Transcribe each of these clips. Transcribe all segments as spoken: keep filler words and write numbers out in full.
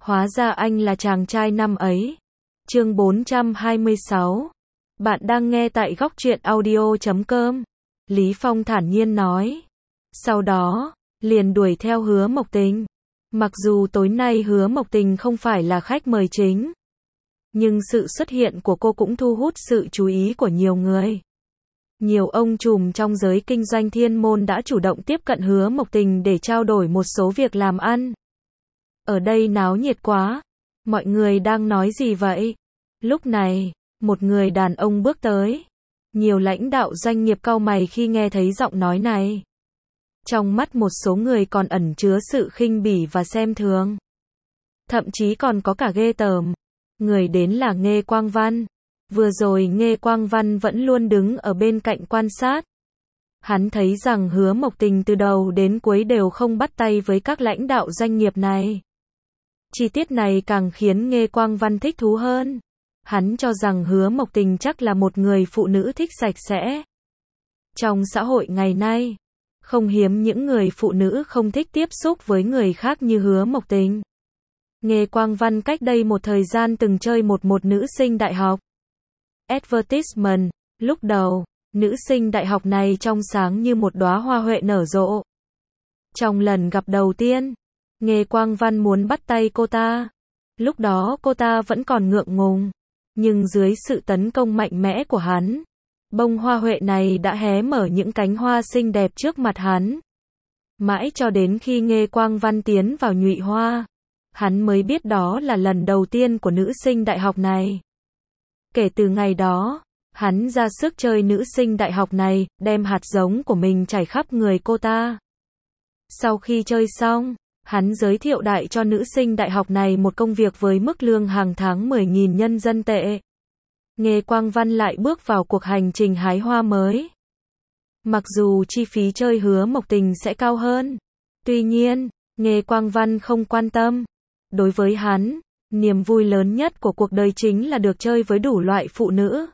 Hóa ra anh là chàng trai năm ấy. Chương bốn trăm hai mươi sáu. Bạn đang nghe tại góc truyện audio chấm com. Lý Phong thản nhiên nói. Sau đó, liền đuổi theo Hứa Mộc Tình. Mặc dù tối nay Hứa Mộc Tình không phải là khách mời chính, nhưng sự xuất hiện của cô cũng thu hút sự chú ý của nhiều người. Nhiều ông trùm trong giới kinh doanh thiên môn đã chủ động tiếp cận Hứa Mộc Tình để trao đổi một số việc làm ăn. Ở đây náo nhiệt quá. Mọi người đang nói gì vậy? Lúc này, một người đàn ông bước tới. Nhiều lãnh đạo doanh nghiệp cau mày khi nghe thấy giọng nói này. Trong mắt một số người còn ẩn chứa sự khinh bỉ và xem thường. Thậm chí còn có cả ghê tởm. Người đến là Nghê Quang Văn. Vừa rồi Nghê Quang Văn vẫn luôn đứng ở bên cạnh quan sát. Hắn thấy rằng Hứa Mộc Tình từ đầu đến cuối đều không bắt tay với các lãnh đạo doanh nghiệp này. Chi tiết này càng khiến Nghê Quang Văn thích thú hơn. Hắn cho rằng Hứa Mộc Tình chắc là một người phụ nữ thích sạch sẽ. Trong xã hội ngày nay, không hiếm những người phụ nữ không thích tiếp xúc với người khác như Hứa Mộc Tình. Nghê Quang Văn cách đây một thời gian từng chơi một một nữ sinh đại học. Advertisement, lúc đầu, nữ sinh đại học này trong sáng như một đóa hoa huệ nở rộ. Trong lần gặp đầu tiên, Nghê Quang Văn muốn bắt tay cô ta. Lúc đó cô ta vẫn còn ngượng ngùng, nhưng dưới sự tấn công mạnh mẽ của hắn, bông hoa huệ này đã hé mở những cánh hoa xinh đẹp trước mặt hắn. Mãi cho đến khi Nghê Quang Văn tiến vào nhụy hoa, hắn mới biết đó là lần đầu tiên của nữ sinh đại học này. Kể từ ngày đó, hắn ra sức chơi nữ sinh đại học này, đem hạt giống của mình chảy khắp người cô ta. Sau khi chơi xong, hắn giới thiệu đại cho nữ sinh đại học này một công việc với mức lương hàng tháng mười nghìn nhân dân tệ. Nghê Quang Văn lại bước vào cuộc hành trình hái hoa mới. Mặc dù chi phí chơi Hứa Mộc Tình sẽ cao hơn, tuy nhiên, Nghê Quang Văn không quan tâm. Đối với hắn, niềm vui lớn nhất của cuộc đời chính là được chơi với đủ loại phụ nữ.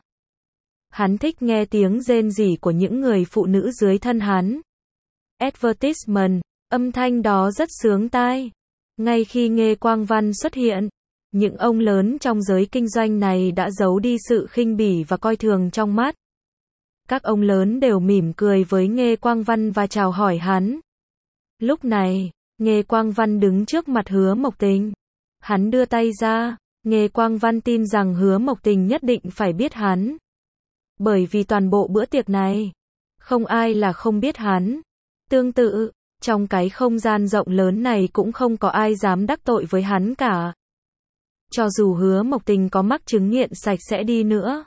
Hắn thích nghe tiếng rên rỉ của những người phụ nữ dưới thân hắn. Advertisement, âm thanh đó rất sướng tai. Ngay khi Nghê Quang Văn xuất hiện, những ông lớn trong giới kinh doanh này đã giấu đi sự khinh bỉ và coi thường trong mắt. Các ông lớn đều mỉm cười với Nghê Quang Văn và chào hỏi hắn. Lúc này, Nghê Quang Văn đứng trước mặt Hứa Mộc Tình. Hắn đưa tay ra, Nghê Quang Văn tin rằng Hứa Mộc Tình nhất định phải biết hắn. Bởi vì toàn bộ bữa tiệc này, không ai là không biết hắn. Tương tự, trong cái không gian rộng lớn này cũng không có ai dám đắc tội với hắn cả. Cho dù Hứa Mộc Tình có mắc chứng nghiện sạch sẽ đi nữa,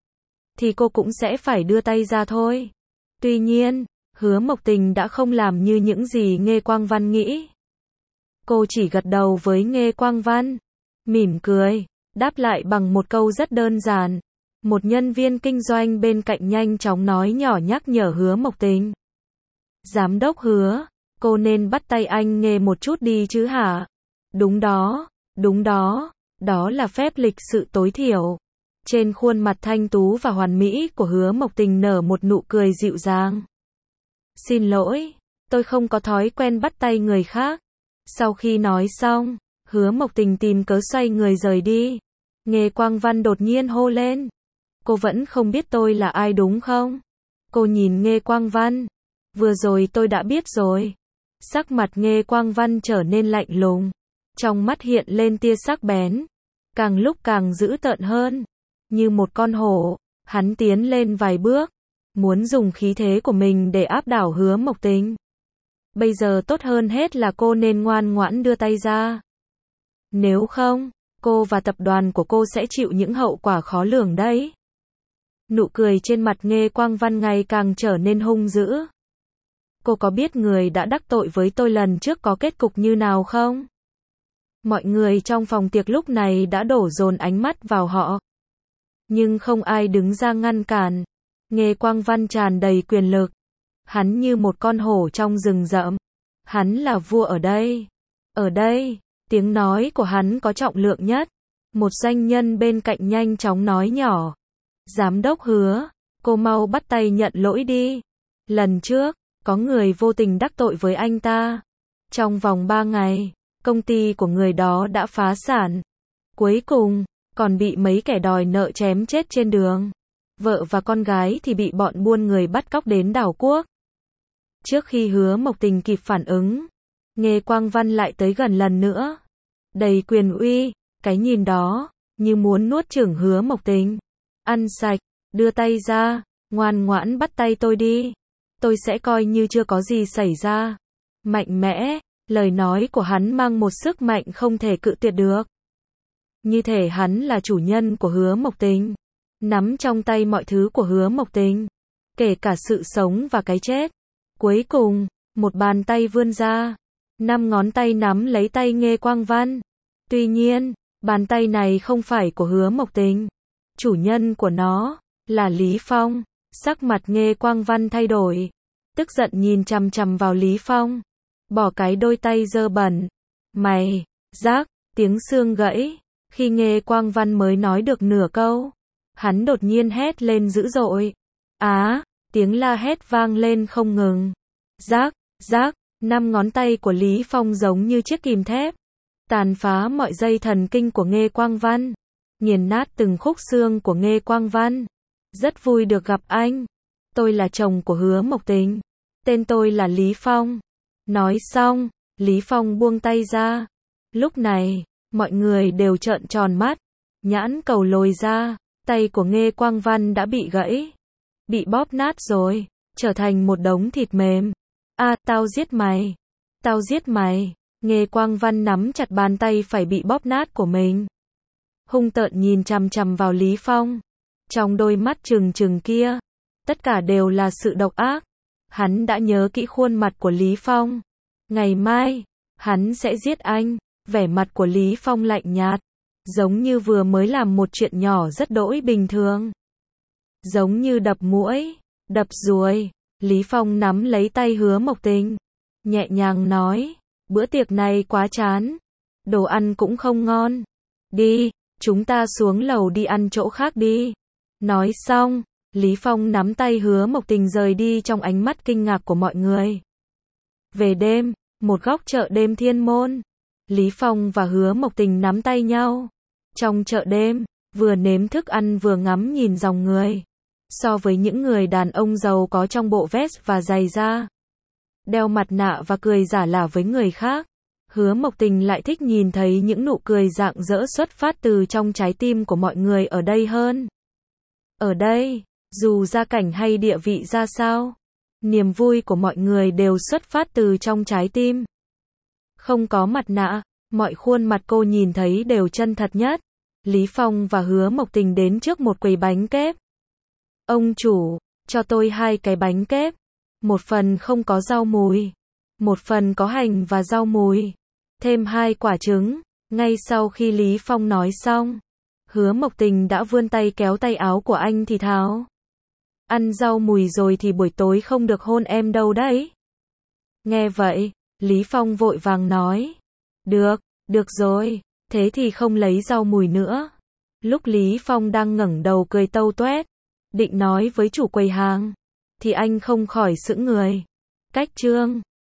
thì cô cũng sẽ phải đưa tay ra thôi. Tuy nhiên, Hứa Mộc Tình đã không làm như những gì Nghê Quang Văn nghĩ. Cô chỉ gật đầu với Nghê Quang Văn, mỉm cười, đáp lại bằng một câu rất đơn giản. Một nhân viên kinh doanh bên cạnh nhanh chóng nói nhỏ nhắc nhở Hứa Mộc Tình. Giám đốc Hứa, cô nên bắt tay anh Nghê một chút đi chứ hả? Đúng đó, đúng đó, đó là phép lịch sự tối thiểu. Trên khuôn mặt thanh tú và hoàn mỹ của Hứa Mộc Tình nở một nụ cười dịu dàng. Xin lỗi, tôi không có thói quen bắt tay người khác. Sau khi nói xong, Hứa Mộc Tình tìm cớ xoay người rời đi. Nghê Quang Văn đột nhiên hô lên. Cô vẫn không biết tôi là ai đúng không? Cô nhìn Nghê Quang Văn. Vừa rồi tôi đã biết rồi. Sắc mặt Nghê Quang Văn trở nên lạnh lùng. Trong mắt hiện lên tia sắc bén. Càng lúc càng dữ tợn hơn. Như một con hổ, hắn tiến lên vài bước. Muốn dùng khí thế của mình để áp đảo Hứa Mộc Tình. Bây giờ tốt hơn hết là cô nên ngoan ngoãn đưa tay ra. Nếu không, cô và tập đoàn của cô sẽ chịu những hậu quả khó lường đấy. Nụ cười trên mặt Nghê Quang Văn ngày càng trở nên hung dữ. Cô có biết người đã đắc tội với tôi lần trước có kết cục như nào không? Mọi người trong phòng tiệc lúc này đã đổ dồn ánh mắt vào họ. Nhưng không ai đứng ra ngăn cản. Nghê Quang Văn tràn đầy quyền lực. Hắn như một con hổ trong rừng rậm. Hắn là vua ở đây. Ở đây, tiếng nói của hắn có trọng lượng nhất. Một doanh nhân bên cạnh nhanh chóng nói nhỏ. Giám đốc Hứa, cô mau bắt tay nhận lỗi đi. Lần trước, có người vô tình đắc tội với anh ta. Trong vòng ba ngày, công ty của người đó đã phá sản. Cuối cùng, còn bị mấy kẻ đòi nợ chém chết trên đường. Vợ và con gái thì bị bọn buôn người bắt cóc đến đảo quốc. Trước khi Hứa Mộc Tình kịp phản ứng, Nghê Quang Văn lại tới gần lần nữa. Đầy quyền uy, cái nhìn đó, như muốn nuốt chửng Hứa Mộc Tình. Ăn sạch, đưa tay ra, ngoan ngoãn bắt tay tôi đi. Tôi sẽ coi như chưa có gì xảy ra. Mạnh mẽ, lời nói của hắn mang một sức mạnh không thể cự tuyệt được. Như thể hắn là chủ nhân của Hứa Mộc Tình, nắm trong tay mọi thứ của Hứa Mộc Tình, kể cả sự sống và cái chết. Cuối cùng, một bàn tay vươn ra, năm ngón tay nắm lấy tay Nghê Quang Văn. Tuy nhiên, bàn tay này không phải của Hứa Mộc Tình. Chủ nhân của nó là Lý Phong. Sắc mặt Nghê Quang Văn thay đổi, tức giận nhìn chằm chằm vào Lý Phong. Bỏ cái đôi tay dơ bẩn. Mày, rác, tiếng xương gãy. Khi Nghê Quang Văn mới nói được nửa câu, hắn đột nhiên hét lên dữ dội. Á, tiếng la hét vang lên không ngừng. Rác, rác, năm ngón tay của Lý Phong giống như chiếc kìm thép, tàn phá mọi dây thần kinh của Nghê Quang Văn, nghiền nát từng khúc xương của Nghê Quang Văn. Rất vui được gặp anh. Tôi là chồng của Hứa Mộc Tình. Tên tôi là Lý Phong. Nói xong, Lý Phong buông tay ra. Lúc này, mọi người đều trợn tròn mắt. Nhãn cầu lồi ra. Tay của Nghê Quang Văn đã bị gãy. Bị bóp nát rồi. Trở thành một đống thịt mềm. À, tao giết mày. Tao giết mày. Nghê Quang Văn nắm chặt bàn tay phải bị bóp nát của mình. Hung tợn nhìn chằm chằm vào Lý Phong. Trong đôi mắt trừng trừng kia, tất cả đều là sự độc ác. Hắn đã nhớ kỹ khuôn mặt của Lý Phong. Ngày mai, hắn sẽ giết anh. Vẻ mặt của Lý Phong lạnh nhạt, giống như vừa mới làm một chuyện nhỏ rất đỗi bình thường. Giống như đập muỗi, đập ruồi. Lý Phong nắm lấy tay Hứa Mộc Tình, nhẹ nhàng nói, bữa tiệc này quá chán, đồ ăn cũng không ngon. Đi, chúng ta xuống lầu đi ăn chỗ khác đi. Nói xong, Lý Phong nắm tay Hứa Mộc Tình rời đi trong ánh mắt kinh ngạc của mọi người. Về đêm, một góc chợ đêm Thiên Môn, Lý Phong và Hứa Mộc Tình nắm tay nhau. Trong chợ đêm, vừa nếm thức ăn vừa ngắm nhìn dòng người. So với những người đàn ông giàu có trong bộ vest và giày da, đeo mặt nạ và cười giả lả với người khác, Hứa Mộc Tình lại thích nhìn thấy những nụ cười rạng rỡ xuất phát từ trong trái tim của mọi người ở đây hơn. Ở đây, dù gia cảnh hay địa vị ra sao, niềm vui của mọi người đều xuất phát từ trong trái tim. Không có mặt nạ, mọi khuôn mặt cô nhìn thấy đều chân thật nhất. Lý Phong và Hứa Mộc Tình đến trước một quầy bánh kép. Ông chủ, cho tôi hai cái bánh kép. Một phần không có rau mùi, một phần có hành và rau mùi. Thêm hai quả trứng. Ngay sau khi Lý Phong nói xong, Hứa Mộc Tình đã vươn tay kéo tay áo của anh thì thào. Ăn rau mùi rồi thì buổi tối không được hôn em đâu đấy. Nghe vậy, Lý Phong vội vàng nói. Được, được rồi, thế thì không lấy rau mùi nữa. Lúc Lý Phong đang ngẩng đầu cười tâu toét, định nói với chủ quầy hàng, thì anh không khỏi sững người. Cách chương